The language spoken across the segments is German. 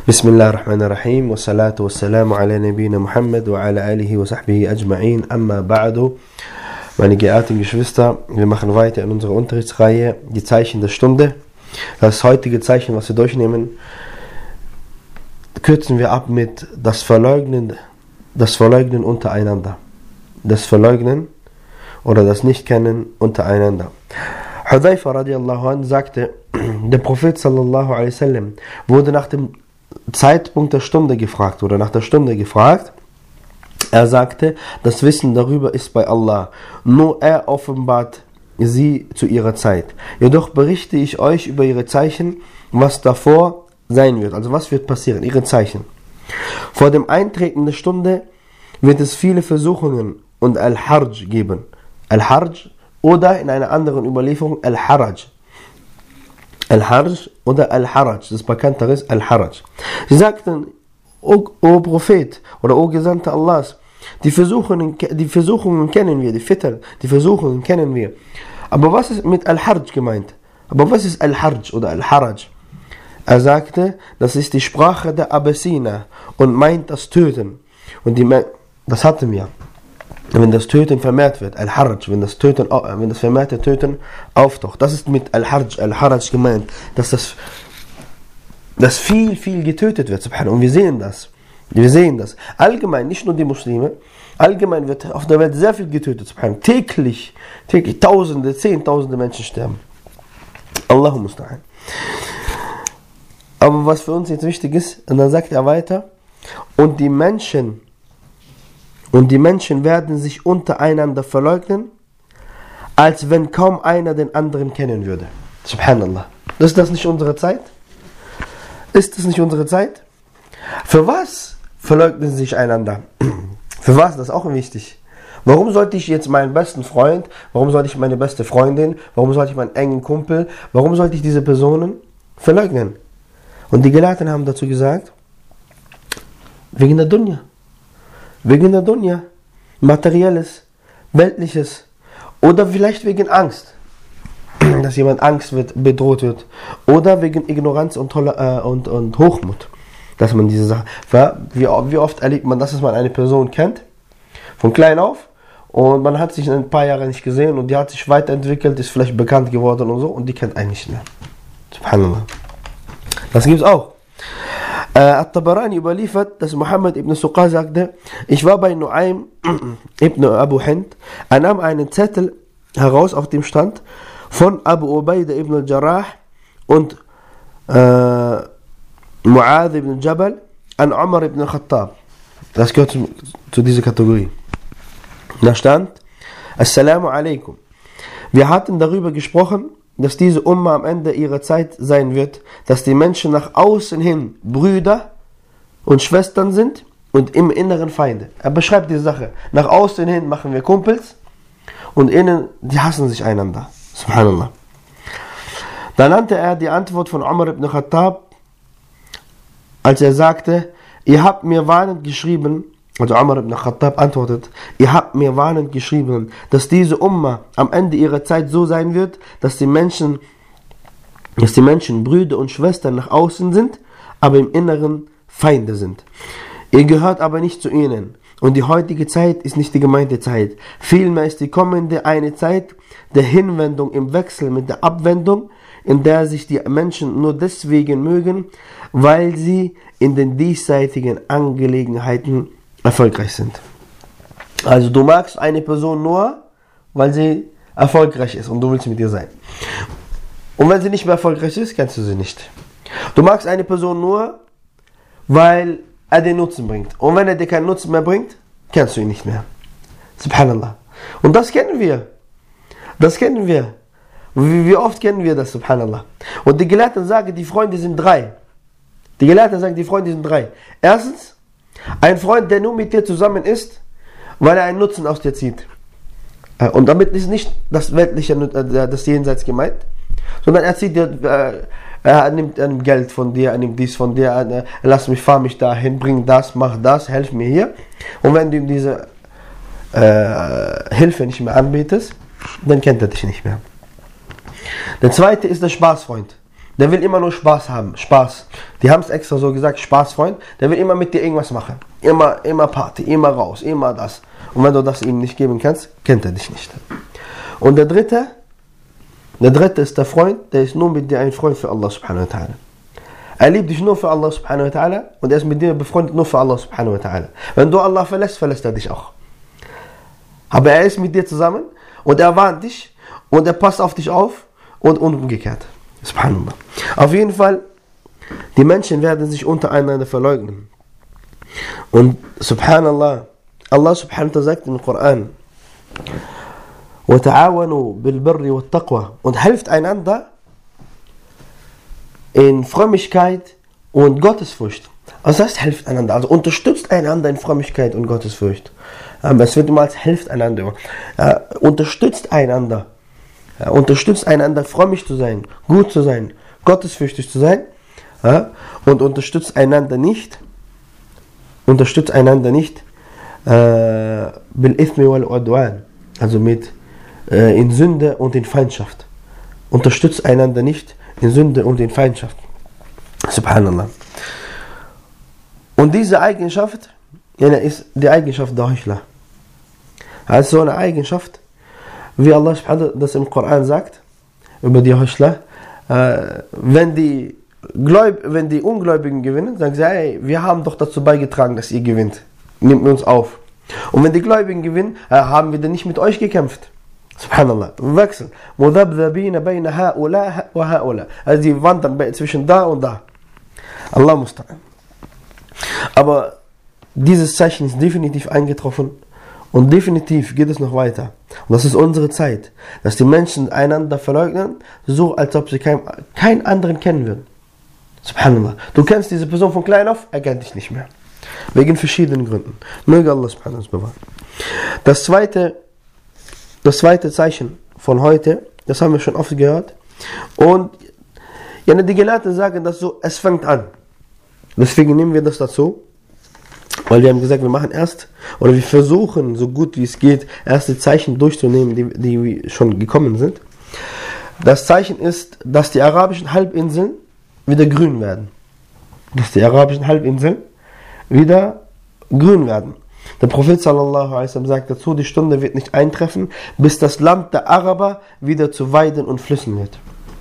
Bismillahirrahmanirrahim wa salatu wa salamu ala nabina Muhammad wa ala alihi wa sahbihi ajma'in amma ba'du. Meine geehrten Geschwister, wir machen weiter in unserer Unterrichtsreihe die Zeichen der Stunde. Das heutige Zeichen, was wir durchnehmen, kürzen wir ab mit das Verleugnen untereinander. Das Verleugnen oder das Nichtkennen untereinander. Hudhaifa radiallahu anh sagte, der Prophet sallallahu alaihi wasallam wurde nach dem Zeitpunkt der Stunde gefragt oder nach der Stunde gefragt. Er sagte, das Wissen darüber ist bei Allah. Nur er offenbart sie zu ihrer Zeit. Jedoch berichte ich euch über ihre Zeichen, was davor sein wird. Also was wird passieren, ihre Zeichen. Vor dem Eintreten der Stunde wird es viele Versuchungen und Al-Harj geben. Al-Harj oder in einer anderen Überlieferung Al-Haraj. Al-Harj oder Al-Haraj, das bekanntere ist Al-Haraj. Sie sagten, O Prophet oder O Gesandter Allahs, die Versuchungen kennen wir, die Fitr, die Versuchungen kennen wir. Aber was ist mit Al-Harj gemeint? Aber was ist Al-Harj oder Al-Haraj? Er sagte, das ist die Sprache der Abyssiner und meint das Töten. Und das hatten wir. Wenn das Töten vermehrt wird, Al-Haraj, wenn das vermehrte Töten auftaucht, das ist mit Al-Haraj gemeint, dass das viel getötet wird, subhanallah. Und wir sehen das. Allgemein, nicht nur die Muslime, allgemein wird auf der Welt sehr viel getötet, subhanallah. Täglich Tausende, Zehntausende Menschen sterben. Allahumma musta'an. Aber was für uns jetzt wichtig ist, und dann sagt er weiter, und die Menschen werden sich untereinander verleugnen, als wenn kaum einer den anderen kennen würde. Subhanallah. Ist das nicht unsere Zeit? Ist das nicht unsere Zeit? Für was verleugnen sie sich einander? Für was? Das ist auch wichtig. Warum sollte ich jetzt meinen besten Freund, warum sollte ich meine beste Freundin, warum sollte ich meinen engen Kumpel, warum sollte ich diese Personen verleugnen? Und die Gelehrten haben dazu gesagt, wegen der Dunya. Wegen der Dunya, Materielles, Weltliches oder vielleicht wegen Angst, dass jemand bedroht wird oder wegen Ignoranz und Hochmut, dass man diese Sache, wie oft erlebt man, dass man eine Person kennt, von klein auf und man hat sich ein paar Jahre nicht gesehen und die hat sich weiterentwickelt, ist vielleicht bekannt geworden und so und die kennt einen nicht mehr. Subhanallah. Das gibt es auch. At-Tabarani überliefert, dass Muhammad ibn Suqa sagte, ich war bei Nu'aym ibn Abu Hind, er nahm einen Zettel heraus, auf dem stand, von Abu Ubaidah ibn al-Jarrah und Mu'adh ibn Jabal an Umar ibn al-Khattab. Das gehört zu dieser Kategorie. Da stand, Assalamu alaikum. Wir hatten darüber gesprochen, dass diese Umma am Ende ihrer Zeit sein wird, dass die Menschen nach außen hin Brüder und Schwestern sind und im Inneren Feinde. Er beschreibt diese Sache. Nach außen hin machen wir Kumpels und innen, die hassen sich einander. Subhanallah. Da nannte er die Antwort von Umar ibn Khattab, als er sagte, ihr habt mir warnend geschrieben, also Umar ibn Khattab antwortet, ihr habt mir warnend geschrieben, dass diese Umma am Ende ihrer Zeit so sein wird, dass die Menschen Brüder und Schwestern nach außen sind, aber im Inneren Feinde sind. Ihr gehört aber nicht zu ihnen. Und die heutige Zeit ist nicht die gemeinte Zeit. Vielmehr ist die kommende eine Zeit der Hinwendung im Wechsel mit der Abwendung, in der sich die Menschen nur deswegen mögen, weil sie in den diesseitigen Angelegenheiten erfolgreich sind. Also du magst eine Person nur, weil sie erfolgreich ist und du willst mit ihr sein. Und wenn sie nicht mehr erfolgreich ist, kennst du sie nicht. Du magst eine Person nur, weil er dir Nutzen bringt. Und wenn er dir keinen Nutzen mehr bringt, kennst du ihn nicht mehr. Subhanallah. Und das kennen wir. Wie oft kennen wir das, subhanallah. Und die Gelehrten sagen, die Freunde sind drei. Erstens, ein Freund, der nur mit dir zusammen ist, weil er einen Nutzen aus dir zieht. Und damit ist nicht das Weltliche, das Jenseits gemeint, sondern er nimmt Geld von dir, er nimmt dies von dir, fahr mich dahin, bring das, mach das, helf mir hier. Und wenn du ihm diese Hilfe nicht mehr anbietest, dann kennt er dich nicht mehr. Der zweite ist der Spaßfreund. der will immer nur Spaß haben. Spaß. Die haben es extra so gesagt, Spaßfreund. Der will immer mit dir irgendwas machen. Immer Party, immer raus, immer das. Und wenn du das ihm nicht geben kannst, kennt er dich nicht. Und der dritte ist der Freund, der ist nur mit dir ein Freund für Allah subhanahu wa ta'ala. Er liebt dich nur für Allah subhanahu wa ta'ala und er ist mit dir befreundet nur für Allah subhanahu wa ta'ala. Wenn du Allah verlässt, verlässt er dich auch. Aber er ist mit dir zusammen und er warnt dich und er passt auf dich auf und umgekehrt. Subhanallah. Auf jeden Fall, die Menschen werden sich untereinander verleugnen. Und Subhanallah, Allah subhanahu wa ta'ala sagt im Koran, وَتَعَاوَنُوا بِالْبِرِّ وَالتَّقْوَى und helft einander in Frömmigkeit und Gottesfurcht. Was heißt helft einander? Also unterstützt einander in Frömmigkeit und Gottesfurcht. Es wird immer als helft einander. Unterstützt einander. Unterstützt einander, frömmig zu sein, gut zu sein, gottesfürchtig zu sein. Und unterstützt einander nicht bil ithmi wal udwan, also mit in Sünde und in Feindschaft. Unterstützt einander nicht in Sünde und in Feindschaft. Subhanallah. Und diese Eigenschaft ist die Eigenschaft der Heuchler. Also so eine Eigenschaft, wie Allah das im Koran sagt, über die Heuchler, wenn die Ungläubigen gewinnen, sagen sie, hey, wir haben doch dazu beigetragen, dass ihr gewinnt. Nehmt uns auf. Und wenn die Gläubigen gewinnen, haben wir denn nicht mit euch gekämpft. Subhanallah. Wechseln. Also die wandern zwischen da und da. Allah musta'an. Aber dieses Zeichen ist definitiv eingetroffen und definitiv geht es noch weiter. Und das ist unsere Zeit, dass die Menschen einander verleugnen, so als ob sie keinen anderen kennen würden. Subhanallah. Du kennst diese Person von klein auf, er kennt dich nicht mehr. Wegen verschiedenen Gründen. Möge Allah subhanahu wa ta'ala bewahren. Das zweite Zeichen von heute, das haben wir schon oft gehört. Und die Gelehrten sagen das so, es fängt an. Deswegen nehmen wir das dazu, weil wir haben gesagt, wir versuchen so gut wie es geht, erste Zeichen durchzunehmen, die schon gekommen sind. Das Zeichen ist, dass die arabischen Halbinseln wieder grün werden. Der Prophet sallallahu alaihi wasallam sagt dazu, die Stunde wird nicht eintreffen, bis das Land der Araber wieder zu Weiden und Flüssen wird.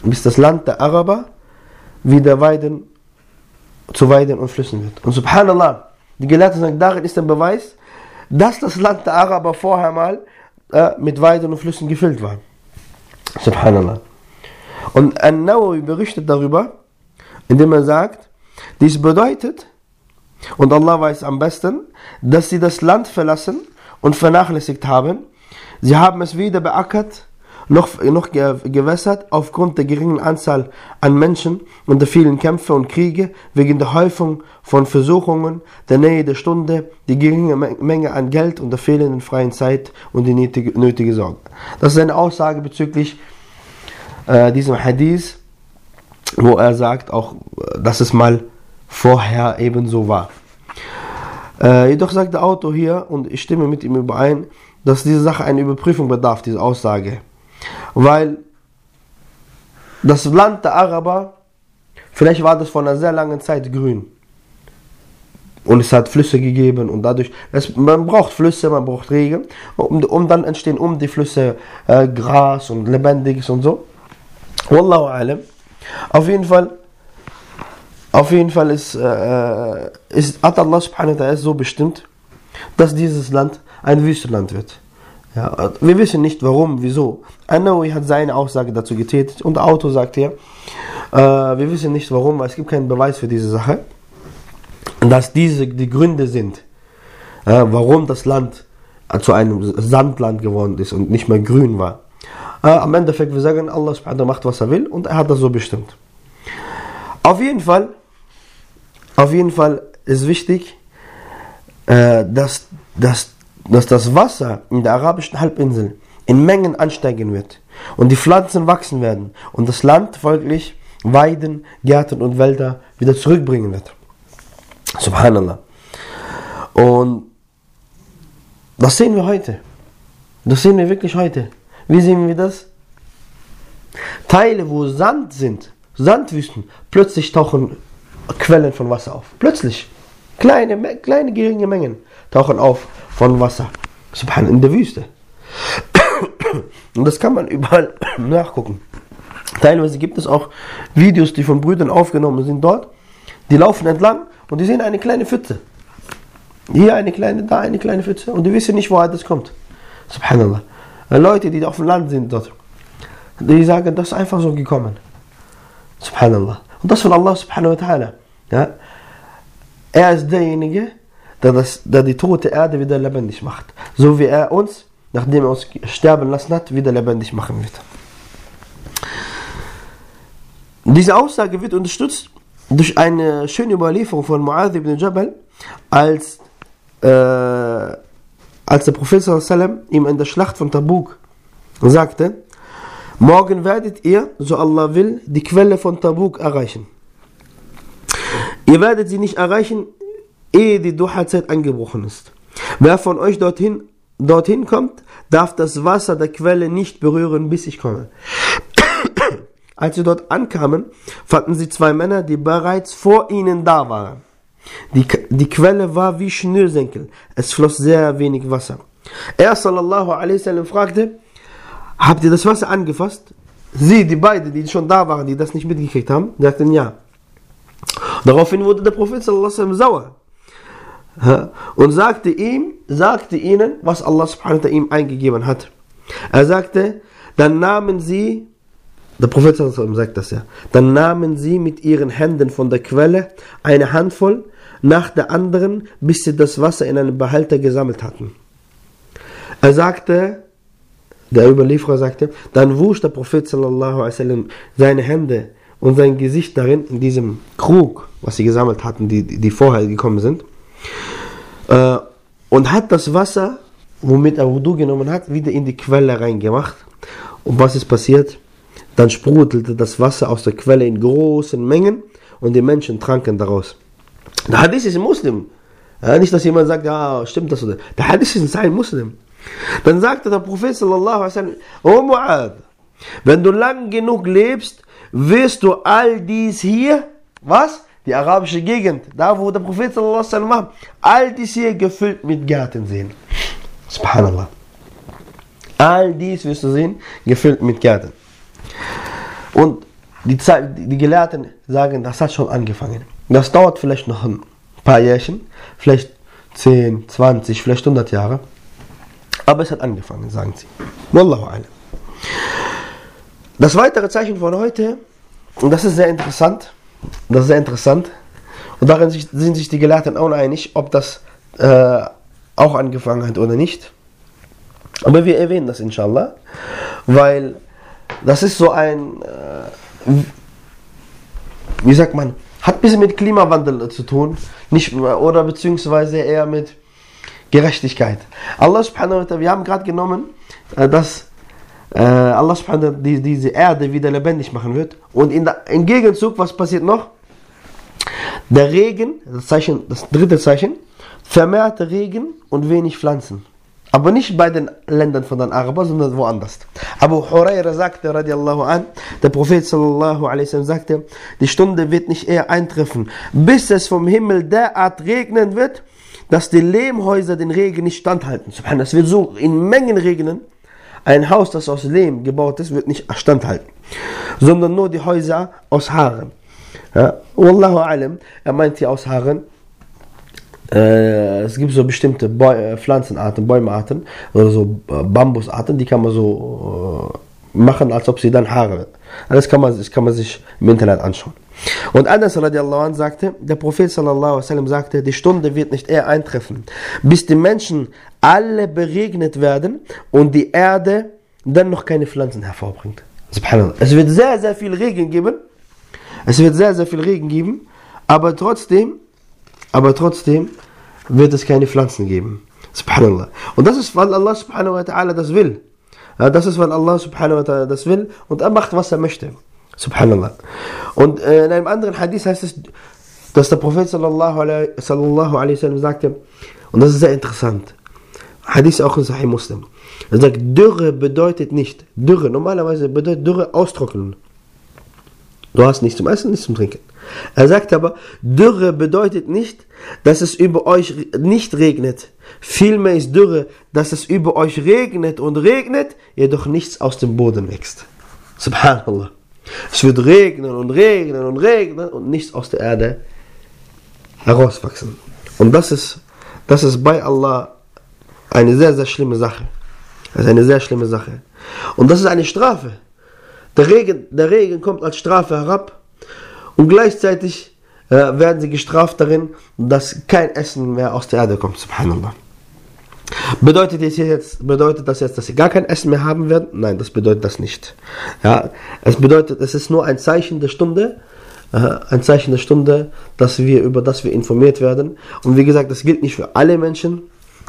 Und subhanallah, die Gelehrten sagen, darin ist der Beweis, dass das Land der Araber vorher mal mit Weiden und Flüssen gefüllt war. Subhanallah. Und An-Nawawi berichtet darüber, indem er sagt, dies bedeutet, und Allah weiß am besten, dass sie das Land verlassen und vernachlässigt haben. Sie haben es weder beackert, noch gewässert, aufgrund der geringen Anzahl an Menschen und der vielen Kämpfe und Kriege, wegen der Häufung von Versuchungen, der Nähe der Stunde, die geringe Menge an Geld und der fehlenden freien Zeit und die nötige Sorge. Das ist eine Aussage bezüglich diesem Hadith, wo er sagt auch, dass es mal vorher ebenso war. Jedoch sagt der Autor hier, und ich stimme mit ihm überein, dass diese Sache eine Überprüfung bedarf, diese Aussage. Weil das Land der Araber, vielleicht war das vor einer sehr langen Zeit grün. Und es hat Flüsse gegeben und dadurch, man braucht Flüsse, man braucht Regen, und dann entstehen um die Flüsse Gras und Lebendiges und so. Wallahu alam. Auf jeden Fall hat Allah subhanahu wa ta'ala so bestimmt, dass dieses Land ein Wüstenland wird. Ja, wir wissen nicht warum, wieso. An-Nawawi hat seine Aussage dazu getätigt und der Autor sagt hier, wir wissen nicht warum, weil es gibt keinen Beweis für diese Sache, dass diese die Gründe sind, warum das Land zu einem Sandland geworden ist und nicht mehr grün war. Am Endeffekt, wir sagen, Allah subhanahu wa ta'ala macht, was er will, und er hat das so bestimmt. Auf jeden Fall ist wichtig, dass das Wasser in der arabischen Halbinsel in Mengen ansteigen wird und die Pflanzen wachsen werden und das Land folglich Weiden, Gärten und Wälder wieder zurückbringen wird. Subhanallah. Und das sehen wir heute. Das sehen wir wirklich heute. Wie sehen wir das? Teile, wo Sand sind, Sandwüsten, plötzlich tauchen Quellen von Wasser auf. Plötzlich. Kleine geringe Mengen tauchen auf von Wasser. Subhanallah, in der Wüste. Und das kann man überall nachgucken. Teilweise gibt es auch Videos, die von Brüdern aufgenommen sind dort. Die laufen entlang und die sehen eine kleine Pfütze. Hier eine kleine, da eine kleine Pfütze. Und die wissen nicht, woher das kommt. Subhanallah. Leute, die auf dem Land sind dort, die sagen, das ist einfach so gekommen. Subhanallah. Und das von Allah subhanahu wa ta'ala. Ja? Er ist derjenige, der die tote Erde wieder lebendig macht. So wie er uns, nachdem er uns sterben lassen hat, wieder lebendig machen wird. Diese Aussage wird unterstützt durch eine schöne Überlieferung von Mu'adh ibn Jabal, als der Prophet sallallahu alaihi wasallam ihm in der Schlacht von Tabuk sagte: Morgen werdet ihr, so Allah will, die Quelle von Tabuk erreichen. Ihr werdet sie nicht erreichen, ehe die Duha-Zeit angebrochen ist. Wer von euch dorthin kommt, darf das Wasser der Quelle nicht berühren, bis ich komme. Als sie dort ankamen, fanden sie zwei Männer, die bereits vor ihnen da waren. Die Quelle war wie Schnürsenkel. Es floss sehr wenig Wasser. Er sallallahu alaihi wasallam fragte: Habt ihr das Wasser angefasst? Sie, die beiden, die schon da waren, die das nicht mitgekriegt haben, sagten ja. Daraufhin wurde der Prophet sallallahu alaihi wasallam sauer und sagte ihnen, was Allah subhanahu wa ta'ala ihm eingegeben hat. Er sagte: Dann nahmen sie, der Prophet sallallahu alaihi wasallam sagt das ja, dann nahmen sie mit ihren Händen von der Quelle eine Handvoll nach der anderen, bis sie das Wasser in einem Behälter gesammelt hatten. Er sagte, der Überlieferer sagte, dann wusch der Prophet sallallahu alaihi wasallam seine Hände und sein Gesicht darin, in diesem Krug, was sie gesammelt hatten, die vorher gekommen sind, und hat das Wasser, womit er Wudu genommen hat, wieder in die Quelle reingemacht. Und was ist passiert? Dann sprudelte das Wasser aus der Quelle in großen Mengen und die Menschen tranken daraus. Der Hadith ist ein Muslim. Ja, nicht, dass jemand sagt, ja, stimmt das oder? Der Hadith ist ein Muslim. Dann sagte der Prophet sallallahu alaihi wasallam: O Mu'adh, wenn du lang genug lebst, wirst du all dies hier, was? Die arabische Gegend, da wo der Prophet sallallahu alaihi wasallam war, all dies hier gefüllt mit Gärten sehen. Subhanallah. All dies wirst du sehen, gefüllt mit Gärten. Und die Gelehrten sagen, das hat schon angefangen. Das dauert vielleicht noch ein paar Jährchen, vielleicht 10, 20, vielleicht 100 Jahre. Aber es hat angefangen, sagen sie. Wallahu a'lam. Das weitere Zeichen von heute, und das ist sehr interessant, und darin sind sich die Gelehrten auch einig, ob das auch angefangen hat oder nicht. Aber wir erwähnen das inshallah, weil das ist so ein, wie sagt man, hat ein bisschen mit Klimawandel zu tun, nicht, oder beziehungsweise eher mit Gerechtigkeit. Allah subhanahu wa ta'ala, wir haben gerade genommen, dass Allah subhanahu wa ta'ala diese Erde wieder lebendig machen wird. Und im Gegenzug, was passiert noch? Der Regen, das dritte Zeichen, vermehrte Regen und wenig Pflanzen. Aber nicht bei den Ländern von den Arabern, sondern woanders. Abu Huraira sagte, radiallahu an, der Prophet sallallahu alaihi wasallam sagte, die Stunde wird nicht eher eintreffen, bis es vom Himmel derart regnen wird, dass die Lehmhäuser den Regen nicht standhalten. Subhanallah, es wird so in Mengen regnen. Ein Haus, das aus Lehm gebaut ist, wird nicht standhalten, sondern nur die Häuser aus Haaren. Ja? Wallahu alam, er meint hier aus Haaren. Es gibt so bestimmte Pflanzenarten, Bäumearten oder so Bambusarten, die kann man so machen, als ob sie dann Haare. Das kann man sich im Internet anschauen. Und Anas radiallahu anh sagte, der Prophet sallallahu alaihi wasallam sagte, die Stunde wird nicht eher eintreffen, bis die Menschen alle beregnet werden und die Erde dann noch keine Pflanzen hervorbringt. Subhanallah. Es wird sehr, sehr viel Regen geben. Aber trotzdem wird es keine Pflanzen geben. Subhanallah. Und das ist, weil Allah subhanahu wa ta'ala das will. Das ist, weil Allah subhanahu wa ta'ala das will und er macht, was er möchte. Subhanallah. Und in einem anderen Hadith heißt es, dass der Prophet sallallahu alaihi wasallam sagte, und das ist sehr interessant, Hadith auch in Sahih Muslim, er sagt, Dürre bedeutet nicht, normalerweise bedeutet Dürre austrocknen. Du hast nichts zum Essen, nichts zum Trinken. Er sagt aber, Dürre bedeutet nicht, dass es über euch nicht regnet. Vielmehr ist Dürre, dass es über euch regnet und regnet, jedoch nichts aus dem Boden wächst. Subhanallah. Es wird regnen und regnen und regnen und nichts aus der Erde herauswachsen. Und das ist bei Allah eine sehr, sehr schlimme Sache. Das ist eine sehr schlimme Sache. Und das ist eine Strafe. Der Regen kommt als Strafe herab und gleichzeitig werden sie gestraft darin, dass kein Essen mehr aus der Erde kommt. Subhanallah. Bedeutet das jetzt, dass sie gar kein Essen mehr haben werden? Nein, das bedeutet das nicht. Ja, es ist nur ein Zeichen der Stunde, dass wir informiert werden. Und wie gesagt, das gilt nicht für alle Menschen,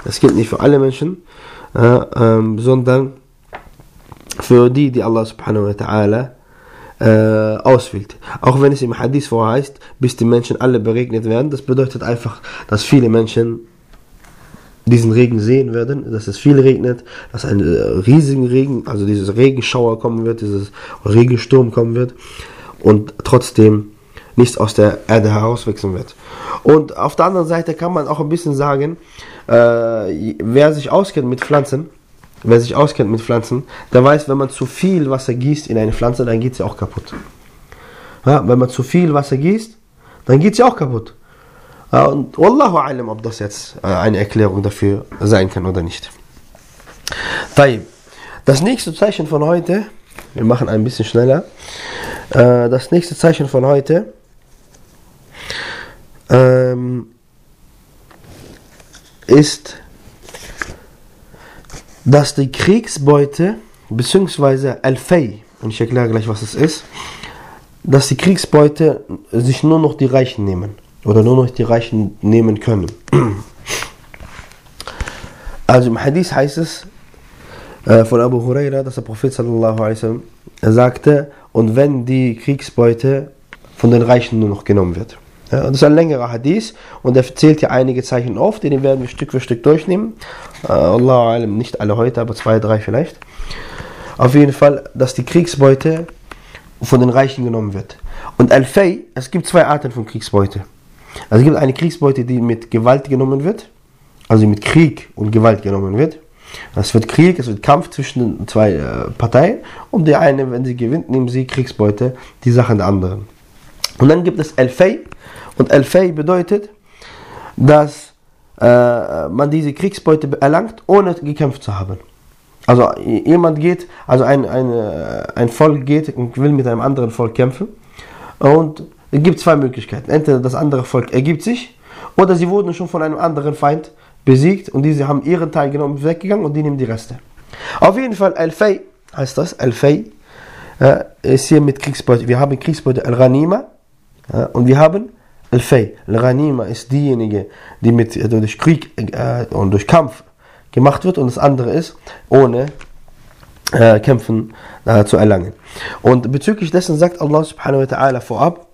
sondern für die Allah subhanahu wa ta'ala auswählt. Auch wenn es im Hadith vorheißt, bis die Menschen alle beregnet werden, das bedeutet einfach, dass viele Menschen diesen Regen sehen werden, dass es viel regnet, dass ein riesigen Regen, also dieses Regenschauer kommen wird, dieses Regensturm kommen wird und trotzdem nichts aus der Erde herauswachsen wird. Und auf der anderen Seite kann man auch ein bisschen sagen, wer sich auskennt mit Pflanzen, der weiß, wenn man zu viel Wasser gießt in eine Pflanze, dann geht sie auch kaputt. Ja, wenn man zu viel Wasser gießt, dann geht sie auch kaputt. Ja, und Wallahu alam, ob das jetzt eine Erklärung dafür sein kann oder nicht. Das nächste Zeichen von heute, wir machen ein bisschen schneller, das nächste Zeichen von heute ist, dass die Kriegsbeute, beziehungsweise Al-Fay, und ich erkläre gleich, was es ist, dass die Kriegsbeute sich nur noch die Reichen nehmen. Oder nur noch die Reichen nehmen können. Also im Hadith heißt es von Abu Huraira, dass der Prophet sallallahu alaihi wasallam sagte, und wenn die Kriegsbeute von den Reichen nur noch genommen wird. Ja, das ist ein längerer Hadith und er zählt hier einige Zeichen auf, den werden wir Stück für Stück durchnehmen. Allahu alam, nicht alle heute, aber 2, 3 vielleicht. Auf jeden Fall, dass die Kriegsbeute von den Reichen genommen wird. Und Al-Fay, es gibt 2 Arten von Kriegsbeute. Also es gibt eine Kriegsbeute, die mit Gewalt genommen wird, also mit Krieg und Gewalt genommen wird. Es wird Krieg, es wird Kampf zwischen den 2 Parteien und die eine, wenn sie gewinnt, nehmen sie Kriegsbeute, die Sachen der anderen. Und dann gibt es Al-Fay und Al-Fay bedeutet, dass man diese Kriegsbeute erlangt, ohne gekämpft zu haben. Also ein Volk geht und will mit einem anderen Volk kämpfen und es gibt 2 Möglichkeiten. Entweder das andere Volk ergibt sich oder sie wurden schon von einem anderen Feind besiegt und diese haben ihren Teil genommen, weggegangen und die nehmen die Reste. Auf jeden Fall Al-Fay heißt das. Al-Fay ist hier mit Kriegsbeute. Wir haben Kriegsbeute Al-Ghanima und wir haben Al-Fay. Al-Ghanima ist diejenige, die durch Krieg und durch Kampf gemacht wird und das andere ist, ohne Kämpfen zu erlangen. Und bezüglich dessen sagt Allah subhanahu wa ta'ala vorab,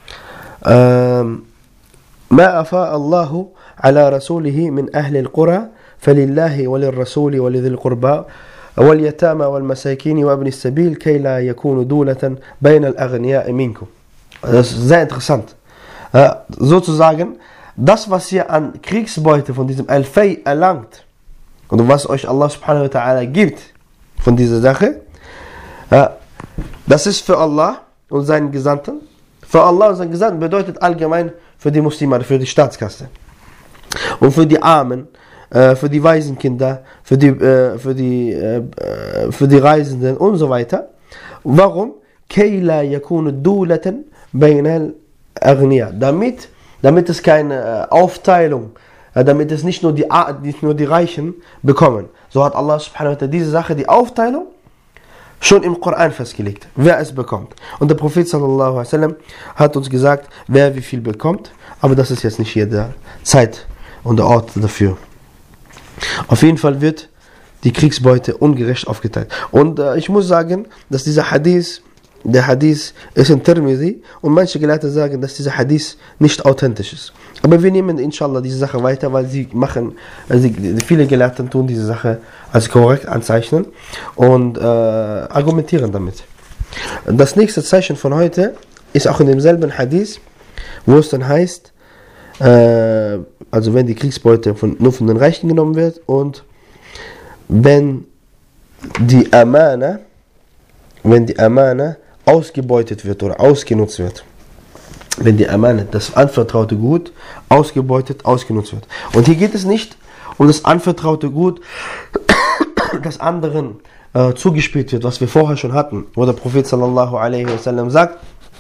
ما أفاء الله على رسوله من أهل القرى فلله وللرسول ولذي القربى واليتامى والمساكين وابن السبيل كي لا يكون دولة بين الأغنياء منكم. Das ist sehr interessant. Sozusagen, das was ihr an Kriegsbeute von diesem Al-Fay erlangt und was euch Allah subhanahu wa ta'ala gibt von dieser Sache, das ist für Allah und seinen Gesandten. Für Allah und seinen Gesandten bedeutet allgemein für die Muslime, für die Staatskasse. Und für die Armen, für die Waisenkinder, für die Reisenden und so weiter. Warum? Damit es keine Aufteilung, damit es nicht nur die Reichen bekommen. So hat Allah subhanahu wa ta'ala diese Sache, die Aufteilung, schon im Koran festgelegt, wer es bekommt. Und der Prophet sallallahu alaihi wasallam hat uns gesagt, wer wie viel bekommt, aber das ist jetzt nicht hier der Zeit und der Ort dafür. Auf jeden Fall wird die Kriegsbeute ungerecht aufgeteilt. Und ich muss sagen, dass der Hadith ist in Tirmidhi und manche Gelehrte sagen, dass dieser Hadith nicht authentisch ist. Aber wir nehmen inshallah diese Sache weiter, weil viele Gelehrten tun diese Sache als korrekt anzeichnen und argumentieren damit. Das nächste Zeichen von heute ist auch in demselben Hadith, wo es dann heißt, also wenn die Kriegsbeute nur von den Reichen genommen wird und wenn die Amana ausgebeutet wird oder ausgenutzt wird. Wenn die Amana, das anvertraute Gut, ausgenutzt wird. Und hier geht es nicht um das anvertraute Gut, das anderen zugespielt wird, was wir vorher schon hatten, wo der Prophet sallallahu alaihi wasallam sagt,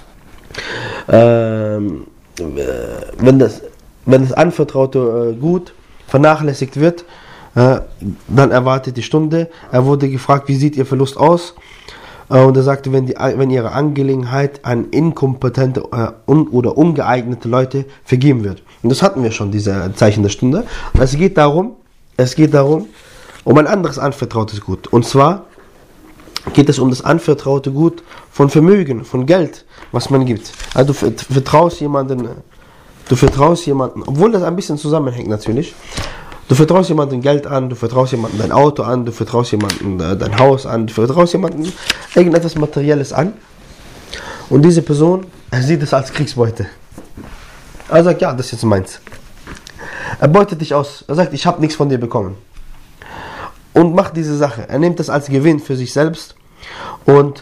wenn das anvertraute Gut vernachlässigt wird, dann erwartet die Stunde. Er wurde gefragt, wie sieht Ihr Verlust aus? Und er sagte, wenn Ihre Angelegenheit an inkompetente oder ungeeignete Leute vergeben wird. Und das hatten wir schon, diese Zeichen der Stunde. Es geht darum, um ein anderes anvertrautes Gut. Und zwar geht es um das anvertraute Gut von Vermögen, von Geld, was man gibt. Also du vertraust jemanden, obwohl das ein bisschen zusammenhängt natürlich. Du vertraust jemandem Geld an, du vertraust jemandem dein Auto an, du vertraust jemandem dein Haus an, du vertraust jemandem irgendetwas Materielles an. Und diese Person, er sieht es als Kriegsbeute. Er sagt, ja, das ist jetzt meins. Er beutet dich aus. Er sagt, ich habe nichts von dir bekommen. Und macht diese Sache. Er nimmt das als Gewinn für sich selbst. Und,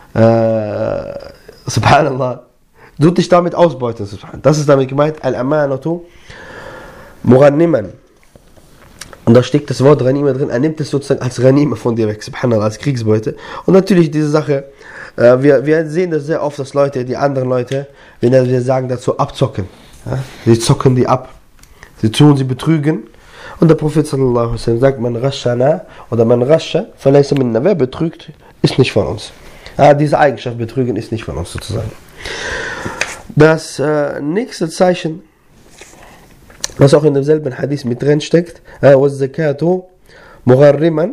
subhanallah, tut dich damit ausbeuten. Das ist damit gemeint, al-amanatu muranniman. Und da steckt das Wort Ranima drin, er nimmt es sozusagen als Ranima von dir weg, subhanallah, als Kriegsbeute. Und natürlich diese Sache, wir sehen das sehr oft, dass die anderen Leute, wenn wir sagen dazu, abzocken. Ja? Sie zocken die ab. Sie betrügen. Und der Prophet sallallahu alaihi wasallam sagt, man raschana oder man rascha, verlässt minna, wer betrügt, ist nicht von uns. Ja, diese Eigenschaft, betrügen, ist nicht von uns sozusagen. Das nächste Zeichen, was auch in demselben Hadith mit drin steckt, was Zakatu Mugharriman,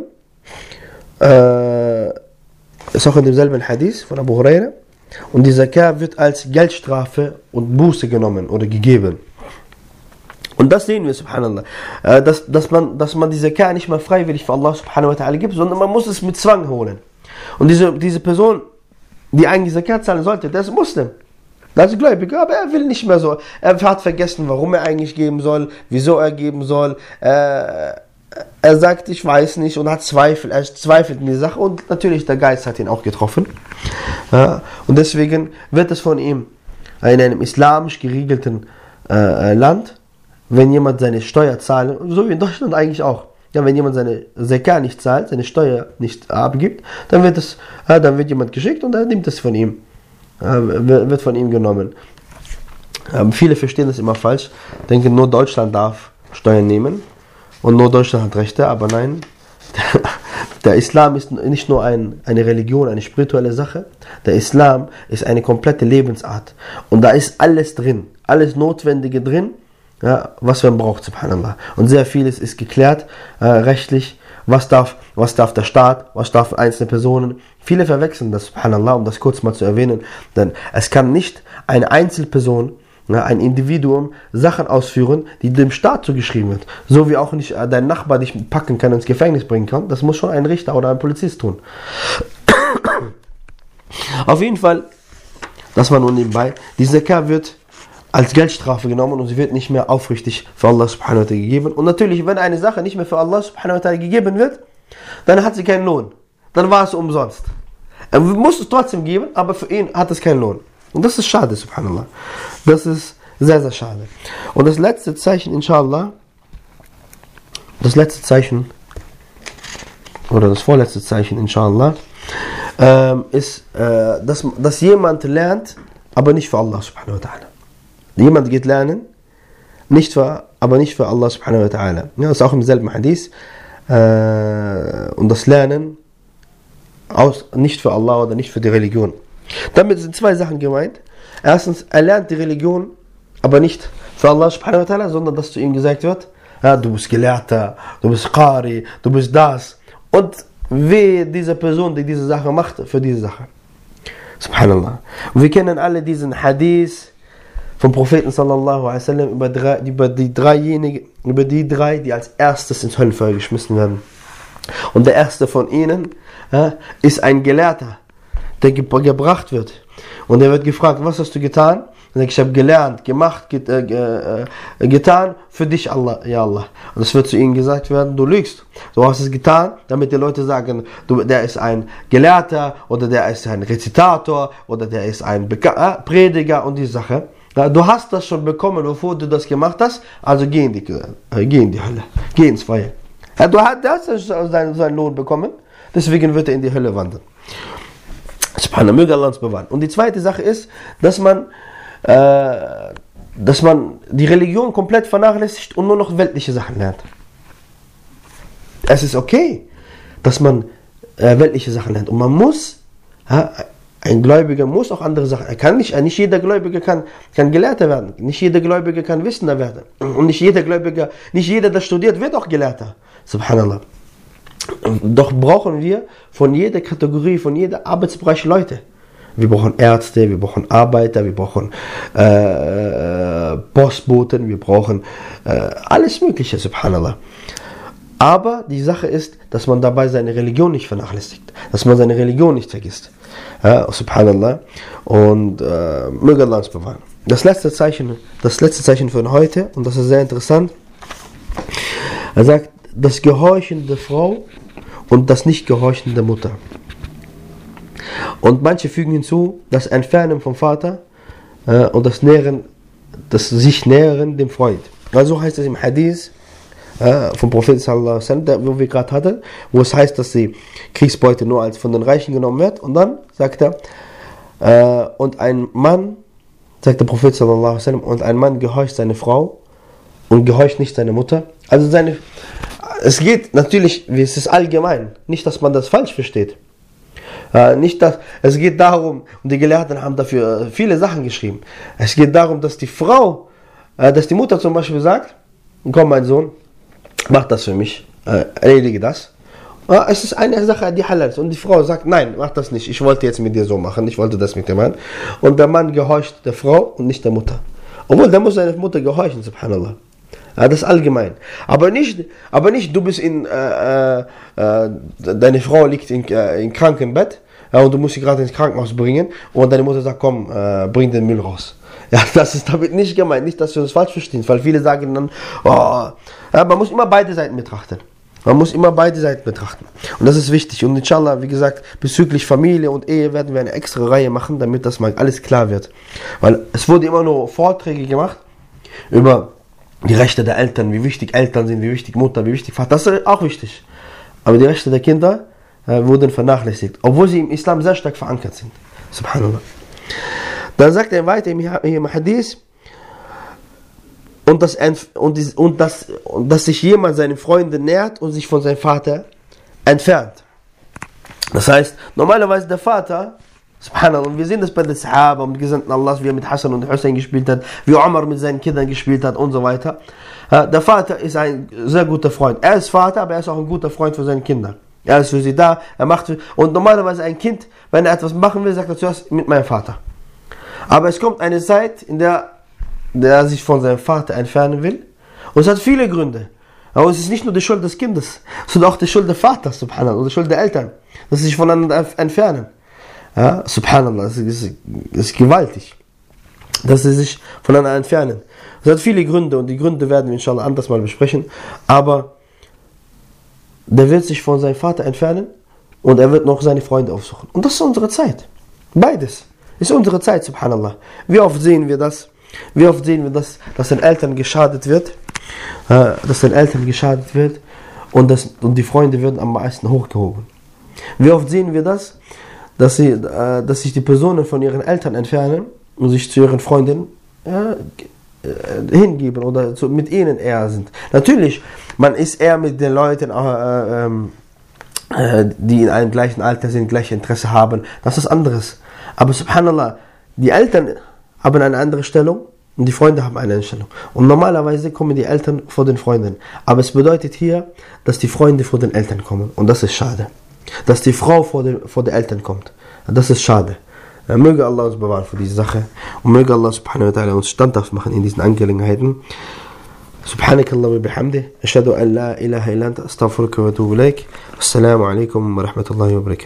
ist auch in demselben Hadith von Abu Huraira. Und die Zakat wird als Geldstrafe und Buße genommen oder gegeben. Und das sehen wir, subhanallah, dass man die Zakat nicht mal freiwillig für Allah subhanahu wa ta'ala gibt, sondern man muss es mit Zwang holen. Und diese Person, die eigentlich Zakat zahlen sollte, der ist Muslim. Das ist Gläubiger, aber er will nicht mehr so. Er hat vergessen, warum er eigentlich geben soll, wieso er geben soll. Er sagt, ich weiß nicht und hat Zweifel. Er zweifelt in die Sache und natürlich der Geist hat ihn auch getroffen. Ja, und deswegen wird es von ihm in einem islamisch geregelten Land, wenn jemand seine Steuer zahlt, so wie in Deutschland eigentlich auch, ja, wenn jemand seine Zakat nicht zahlt, seine Steuer nicht abgibt, dann wird jemand geschickt und er nimmt es von ihm. Wird von ihm genommen. Viele verstehen das immer falsch, denken nur Deutschland darf Steuern nehmen und nur Deutschland hat Rechte, aber nein, der Islam ist nicht nur eine Religion, eine spirituelle Sache, der Islam ist eine komplette Lebensart und da ist alles drin, alles Notwendige drin, ja, was man braucht, subhanallah. Und sehr vieles ist geklärt, rechtlich. Was darf der Staat, was darf einzelne Personen? Viele verwechseln das, subhanallah, um das kurz mal zu erwähnen. Denn es kann nicht eine Einzelperson, ein Individuum, Sachen ausführen, die dem Staat zugeschrieben wird. So wie auch nicht dein Nachbar dich packen kann, ins Gefängnis bringen kann. Das muss schon ein Richter oder ein Polizist tun. Auf jeden Fall, das war nur nebenbei, die Zakat wird als Geldstrafe genommen und sie wird nicht mehr aufrichtig für Allah subhanahu wa ta'ala gegeben. Und natürlich, wenn eine Sache nicht mehr für Allah subhanahu wa ta'ala gegeben wird, dann hat sie keinen Lohn. Dann war es umsonst. Er muss es trotzdem geben, aber für ihn hat es keinen Lohn. Und das ist schade, subhanallah. Das ist sehr, sehr schade. Und das letzte Zeichen, inshallah, das vorletzte Zeichen, inshallah, ist, dass jemand lernt, aber nicht für Allah subhanahu wa ta'ala. Jemand geht lernen, aber nicht für Allah subhanahu wa ta'ala. Ja, das ist auch im selben Hadith. Und das Lernen nicht für Allah oder nicht für die Religion. Damit sind zwei Sachen gemeint. Erstens, er lernt die Religion, aber nicht für Allah subhanahu wa ta'ala, sondern dass zu ihm gesagt wird, ja, du bist Gelehrter, du bist Qari, du bist das. Und wehe dieser Person, die diese Sache macht, für diese Sache. Subhanallah. Und wir kennen alle diesen Hadith vom Propheten sallallahu alaihi wasallam über die drei, die als erstes ins Höllenfeuer geschmissen werden. Und der erste von ihnen ist ein Gelehrter, der gebracht wird Und er wird gefragt, was hast du getan? Und ich habe gelernt, gemacht, getan für dich, Allah, ja Allah. Und es wird zu ihnen gesagt werden, du lügst. Du hast es getan, damit die Leute sagen, der ist ein Gelehrter oder der ist ein Rezitator oder der ist ein Prediger und die Sache. Du hast das schon bekommen, bevor du das gemacht hast, also geh in die Hölle, geh ins Feuer. Du hast seinen Lohn bekommen, deswegen wird er in die Hölle wandern. Subhanallah, möge Allah uns bewahren. Und die zweite Sache ist, dass man die Religion komplett vernachlässigt und nur noch weltliche Sachen lernt. Es ist okay, dass man weltliche Sachen lernt. Und man muss, ein Gläubiger muss auch andere Sachen. Nicht jeder Gläubige kann Gelehrter werden. Nicht jeder Gläubige kann Wissender werden. Und nicht jeder, der studiert, wird auch Gelehrter. Subhanallah. Doch brauchen wir von jeder Kategorie, von jedem Arbeitsbereich Leute. Wir brauchen Ärzte, wir brauchen Arbeiter, wir brauchen Postboten, wir brauchen alles Mögliche, Subhanallah. Aber die Sache ist, dass man dabei seine Religion nicht vernachlässigt, dass man seine Religion nicht vergisst. Subhanallah. Und möge Allah uns bewahren. Das letzte Zeichen für heute, und das ist sehr interessant, er sagt, das Gehorchen der Frau und das Nicht-Gehorchen der Mutter. Und manche fügen hinzu, das Entfernen vom Vater und das sich nähern dem Freund. Also heißt es im Hadith vom Propheten sallallahu alaihi wasallam, wo wir gerade hatten, wo es heißt, dass die Kriegsbeute nur als von den Reichen genommen wird. Und dann sagt er, und ein Mann, sagt der Prophet sallallahu alaihi wasallam, und ein Mann gehorcht seine Frau und gehorcht nicht seine Mutter. Also es geht natürlich, es ist allgemein, nicht, dass man das falsch versteht. Es geht darum, und die Gelehrten haben dafür viele Sachen geschrieben. Es geht darum, dass die Mutter zum Beispiel sagt, komm mein Sohn, mach das für mich, erledige das. Es ist eine Sache, die halal ist. Und die Frau sagt, nein, mach das nicht, ich wollte jetzt mit dir so machen, ich wollte das mit dem Mann. Und der Mann gehorcht der Frau und nicht der Mutter. Obwohl, der muss seine Mutter gehorchen, subhanallah. Das ist allgemein. Aber nicht, du bist deine Frau liegt in Krankenbett, und du musst sie gerade ins Krankenhaus bringen und deine Mutter sagt, komm, bring den Müll raus. Ja, das ist damit nicht gemeint, nicht, dass wir das falsch verstehen, weil viele sagen dann, man muss immer beide Seiten betrachten. Und das ist wichtig. Und inshallah, wie gesagt, bezüglich Familie und Ehe werden wir eine extra Reihe machen, damit das mal alles klar wird. Weil es wurde immer nur Vorträge gemacht über die Rechte der Eltern, wie wichtig Eltern sind, wie wichtig Mutter, wie wichtig Vater. Das ist auch wichtig. Aber die Rechte der Kinder wurden vernachlässigt, obwohl sie im Islam sehr stark verankert sind. Subhanallah. Dann sagt er weiter im Hadith, dass sich jemand seinen Freunden nähert und sich von seinem Vater entfernt. Das heißt, normalerweise der Vater, subhanallah, und wir sehen das bei den Sahaba und Gesandten Allahs, wie er mit Hassan und Hussein gespielt hat, wie Umar mit seinen Kindern gespielt hat und so weiter. Der Vater ist ein sehr guter Freund. Er ist Vater, aber er ist auch ein guter Freund für seine Kinder. Er ist für sie da, und normalerweise ein Kind, wenn er etwas machen will, sagt er zuerst mit meinem Vater. Aber es kommt eine Zeit, in der er sich von seinem Vater entfernen will. Und es hat viele Gründe. Aber es ist nicht nur die Schuld des Kindes, sondern auch die Schuld des Vaters, subhanallah, und die Schuld der Eltern, dass sie sich voneinander entfernen. Ja, subhanallah, das ist gewaltig, dass sie sich voneinander entfernen. Es hat viele Gründe und die Gründe werden wir inshallah anders mal besprechen. Aber der wird sich von seinem Vater entfernen und er wird noch seine Freunde aufsuchen. Und das ist unsere Zeit. Beides ist unsere Zeit, subhanallah. Wie oft sehen wir das, dass den Eltern geschadet wird, und die Freunde werden am meisten hochgehoben. Wie oft sehen wir das, dass sich die Personen von ihren Eltern entfernen und sich zu ihren Freunden hingeben oder mit ihnen eher sind. Natürlich, man ist eher mit den Leuten, die in einem gleichen Alter sind, gleiche Interesse haben. Das ist anderes. Aber subhanallah, die Eltern haben eine andere Stellung und die Freunde haben eine Stellung. Und normalerweise kommen die Eltern vor den Freunden. Aber es bedeutet hier, dass die Freunde vor den Eltern kommen. Und das ist schade. Dass die Frau vor den Eltern kommt. Das ist schade. Möge Allah uns bewahren für diese Sache. Und möge Allah subhanahu wa ta'ala uns standhaft machen in diesen Angelegenheiten. Subhanakallah wa bihamdih. Ashhadu an la ilaha illa anta astaghfiruka wa atubu ilaik. Assalamu alaikum wa rahmatullahi wa barakatuh.